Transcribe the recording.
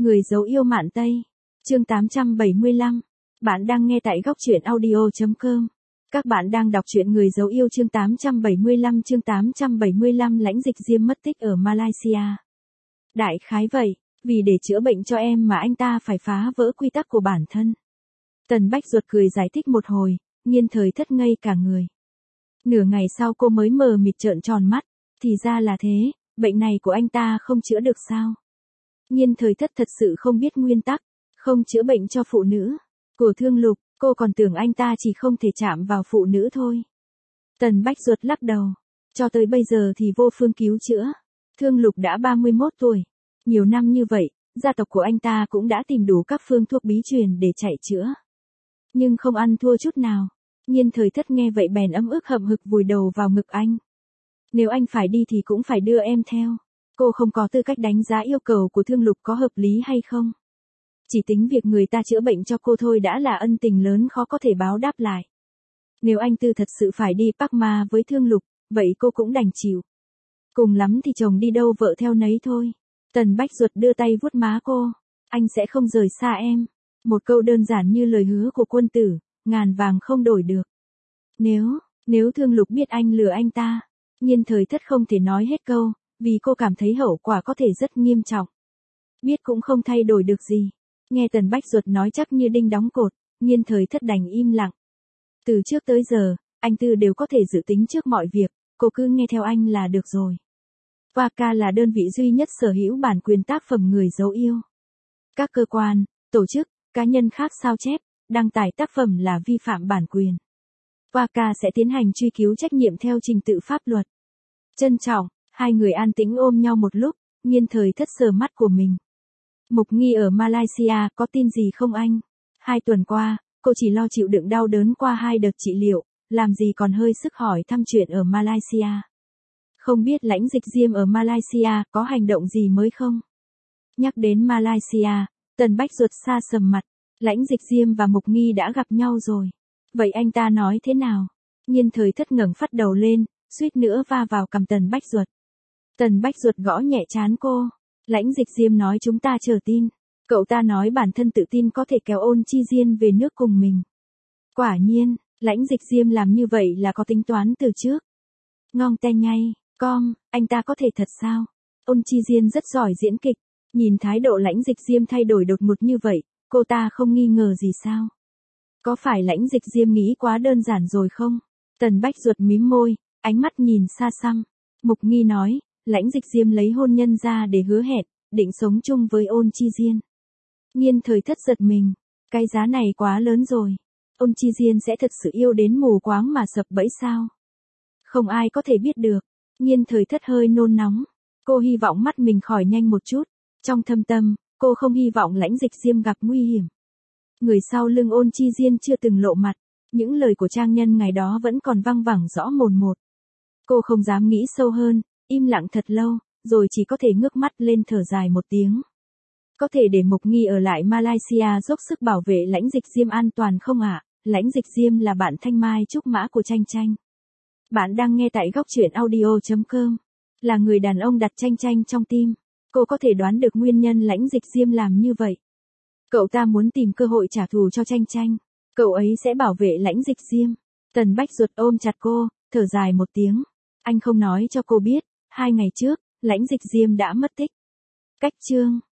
Người dấu yêu Mạn Tây. Chương 875. Bạn đang nghe tại góc truyện audio.com. Các bạn đang đọc truyện Người dấu yêu chương 875. Chương 875 Lãnh Dịch Diêm mất tích ở Malaysia. Đại khái vậy, vì để chữa bệnh cho em mà anh ta phải phá vỡ quy tắc của bản thân. Tần Bách Duật cười giải thích một hồi, Nhiên Thời Thất ngây cả người. Nửa ngày sau cô mới mờ mịt trợn tròn mắt, thì ra là thế, bệnh này của anh ta không chữa được sao? Nhiên Thời Thất thật sự không biết nguyên tắc, không chữa bệnh cho phụ nữ. Của Thương Lục, cô còn tưởng anh ta chỉ không thể chạm vào phụ nữ thôi. Tần Bách Duật lắc đầu, cho tới bây giờ thì vô phương cứu chữa. Thương Lục đã 31 tuổi. Nhiều năm như vậy, gia tộc của anh ta cũng đã tìm đủ các phương thuốc bí truyền để chạy chữa. Nhưng không ăn thua chút nào. Nhiên Thời Thất nghe vậy bèn ấm ức hậm hực vùi đầu vào ngực anh. Nếu anh phải đi thì cũng phải đưa em theo. Cô không có tư cách đánh giá yêu cầu của Thương Lục có hợp lý hay không. Chỉ tính việc người ta chữa bệnh cho cô thôi đã là ân tình lớn khó có thể báo đáp lại. Nếu anh Tư thật sự phải đi Park Ma với Thương Lục, vậy cô cũng đành chịu. Cùng lắm thì chồng đi đâu vợ theo nấy thôi. Tần Bách Duật đưa tay vuốt má cô. Anh sẽ không rời xa em. Một câu đơn giản như lời hứa của quân tử, ngàn vàng không đổi được. Nếu Thương Lục biết anh lừa anh ta. Nhiên Thời Thất không thể nói hết câu, vì cô cảm thấy hậu quả có thể rất nghiêm trọng. Biết cũng không thay đổi được gì. Nghe Tần Bách Duật nói chắc như đinh đóng cột, Nhiên Thời Thất đành im lặng. Từ trước tới giờ, anh Tư đều có thể dự tính trước mọi việc, cô cứ nghe theo anh là được rồi. Waka là đơn vị duy nhất sở hữu bản quyền tác phẩm Người dấu yêu. Các cơ quan, tổ chức, cá nhân khác sao chép, đăng tải tác phẩm là vi phạm bản quyền. Waka sẽ tiến hành truy cứu trách nhiệm theo trình tự pháp luật. Trân trọng, hai người an tĩnh ôm nhau một lúc, Nhiên Thời Thất sờ mắt của mình. Mục Nghi ở Malaysia có tin gì không anh? 2 tuần qua, cô chỉ lo chịu đựng đau đớn qua 2 đợt trị liệu, làm gì còn hơi sức hỏi thăm chuyện ở Malaysia. Không biết Lãnh Dịch Diêm ở Malaysia có hành động gì mới không? Nhắc đến Malaysia, Tần Bách Duật xa sầm mặt. Lãnh Dịch Diêm và Mục Nghi đã gặp nhau rồi. Vậy anh ta nói thế nào? Nhiên Thời Thất ngẩng phát đầu lên, suýt nữa va vào cằm Tần Bách Duật. Tần Bách Duật gõ nhẹ trán cô. Lãnh Dịch Diêm nói chúng ta chờ tin. Cậu ta nói bản thân tự tin có thể kéo Ôn Chi Diên về nước cùng mình. Quả nhiên, Lãnh Dịch Diêm làm như vậy là có tính toán từ trước. Ngong te nhay, anh ta có thể thật sao? Ôn Chi Diên rất giỏi diễn kịch. Nhìn thái độ Lãnh Dịch Diêm thay đổi đột ngột như vậy, cô ta không nghi ngờ gì sao? Có phải Lãnh Dịch Diêm nghĩ quá đơn giản rồi không? Tần Bách Duật mím môi, ánh mắt nhìn xa xăm. Mục Nghi nói, Lãnh Dịch Diêm lấy hôn nhân ra để hứa hẹn, định sống chung với Ôn Chi Diên. Nhiên Thời Thất giật mình, cái giá này quá lớn rồi. Ôn Chi Diên sẽ thật sự yêu đến mù quáng mà sập bẫy sao? Không ai có thể biết được. Nhiên Thời Thất hơi nôn nóng. Cô hy vọng mắt mình khỏi nhanh một chút. Trong thâm tâm, cô không hy vọng Lãnh Dịch Diêm gặp nguy hiểm. Người sau lưng Ôn Chi Diên chưa từng lộ mặt. Những lời của trang nhân ngày đó vẫn còn văng vẳng rõ mồn một. Cô không dám nghĩ sâu hơn, im lặng thật lâu, rồi chỉ có thể ngước mắt lên thở dài một tiếng. Có thể để Mục Nghi ở lại Malaysia dốc sức bảo vệ Lãnh Dịch Diêm an toàn không ạ? Lãnh Dịch Diêm là bạn thanh mai trúc mã của Tranh Tranh. Bạn đang nghe tại góc truyện audio.com. Là người đàn ông đặt Tranh Tranh trong tim. Cô có thể đoán được nguyên nhân Lãnh Dịch Diêm làm như vậy. Cậu ta muốn tìm cơ hội trả thù cho Tranh Tranh. Cậu ấy sẽ bảo vệ Lãnh Dịch Diêm. Tần Bách Duật ôm chặt cô, thở dài một tiếng. Anh không nói cho cô biết, 2 ngày trước, Lãnh Dịch Diêm đã mất tích. Cách chương